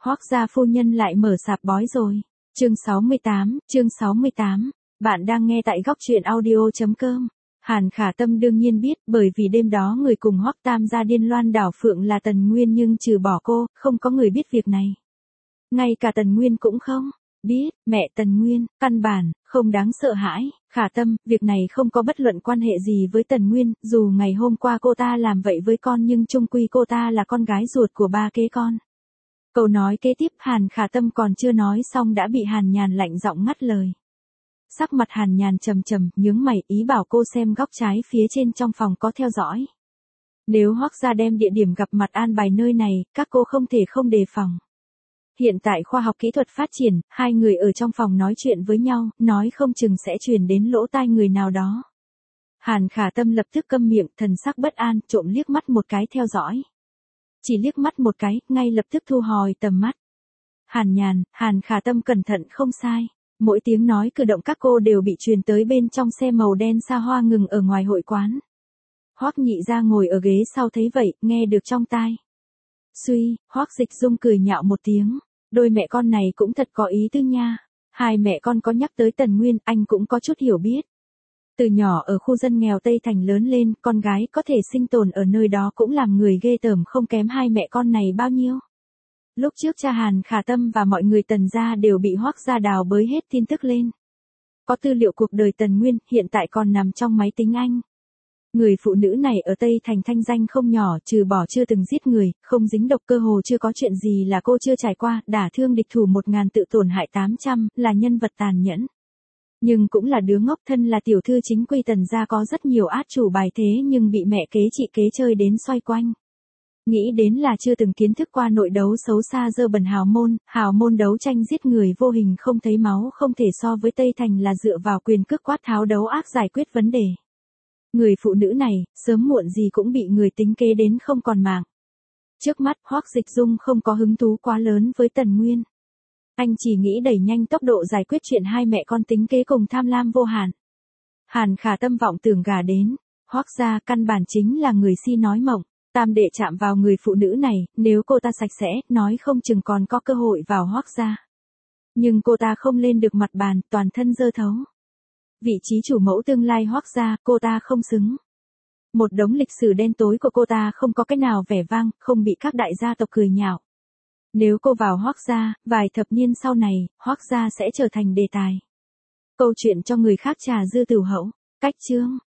Hoắc gia phu nhân lại mở sạp bói rồi. Chương 68. Bạn đang nghe tại góc truyện audio.com. Hàn Khả Tâm đương nhiên biết, bởi vì đêm đó người cùng Hoắc Tam gia điên loan đảo phượng là Tần Nguyên, nhưng trừ bỏ cô, không có người biết việc này. Ngay cả Tần Nguyên cũng không biết. Mẹ Tần Nguyên, căn bản không đáng sợ hãi. Khả Tâm, việc này không có bất luận quan hệ gì với Tần Nguyên, dù ngày hôm qua cô ta làm vậy với con nhưng chung quy cô ta là con gái ruột của ba kế con. Câu nói kế tiếp Hàn Khả Tâm còn chưa nói xong đã bị Hàn Nhàn lạnh giọng ngắt lời. Sắc mặt Hàn Nhàn trầm trầm, nhướng mày, ý bảo cô xem góc trái phía trên trong phòng có theo dõi. Nếu Hoắc gia đem địa điểm gặp mặt an bài nơi này, các cô không thể không đề phòng. Hiện tại khoa học kỹ thuật phát triển, hai người ở trong phòng nói chuyện với nhau, nói không chừng sẽ truyền đến lỗ tai người nào đó. Hàn Khả Tâm lập tức câm miệng, thần sắc bất an, trộm liếc mắt một cái theo dõi. Chỉ liếc mắt một cái, ngay lập tức thu hồi tầm mắt. Hàn Nhàn, Hàn Khả Tâm cẩn thận không sai. Mỗi tiếng nói cử động các cô đều bị truyền tới bên trong xe màu đen xa hoa ngừng ở ngoài hội quán. Hoắc Nhị gia ngồi ở ghế sau thấy vậy, nghe được trong tai. Suy, Hoắc Dịch Dung cười nhạo một tiếng. Đôi mẹ con này cũng thật có ý tứ nha. Hai mẹ con có nhắc tới Tần Nguyên, anh cũng có chút hiểu biết. Từ nhỏ ở khu dân nghèo Tây Thành lớn lên, con gái có thể sinh tồn ở nơi đó cũng làm người ghê tởm không kém hai mẹ con này bao nhiêu. Lúc trước cha Hàn Khả Tâm và mọi người Tần gia đều bị Hoắc gia đào bới hết tin tức lên. Có tư liệu cuộc đời Tần Nguyên, hiện tại còn nằm trong máy tính anh. Người phụ nữ này ở Tây Thành thanh danh không nhỏ, trừ bỏ chưa từng giết người, không dính độc, cơ hồ chưa có chuyện gì là cô chưa trải qua, đả thương địch thủ 1000 tự tổn hại 800, là nhân vật tàn nhẫn. Nhưng cũng là đứa ngốc, thân là tiểu thư chính quy Tần gia có rất nhiều át chủ bài thế nhưng bị mẹ kế chị kế chơi đến xoay quanh. Nghĩ đến là chưa từng kiến thức qua nội đấu xấu xa dơ bẩn hào môn đấu tranh giết người vô hình không thấy máu, không thể so với Tây Thành là dựa vào quyền cước quát tháo đấu ác giải quyết vấn đề. Người phụ nữ này, sớm muộn gì cũng bị người tính kế đến không còn mạng. Trước mắt, Hoắc Dịch Dung không có hứng thú quá lớn với Tần Nguyên. Anh chỉ nghĩ đẩy nhanh tốc độ giải quyết chuyện hai mẹ con tính kế cùng tham lam vô hạn. Hàn Khả Tâm vọng tưởng gả đến, Hoắc gia căn bản chính là người si nói mộng. Tam đệ chạm vào người phụ nữ này, nếu cô ta sạch sẽ, nói không chừng còn có cơ hội vào Hoắc gia. Nhưng cô ta không lên được mặt bàn, toàn thân dơ thấu. Vị trí chủ mẫu tương lai Hoắc gia, cô ta không xứng. Một đống lịch sử đen tối của cô ta không có cái nào vẻ vang, không bị các đại gia tộc cười nhạo. Nếu cô vào Hoắc gia, vài thập niên sau này, Hoắc gia sẽ trở thành đề tài. Câu chuyện cho người khác trà dư tửu hậu. Cách chương.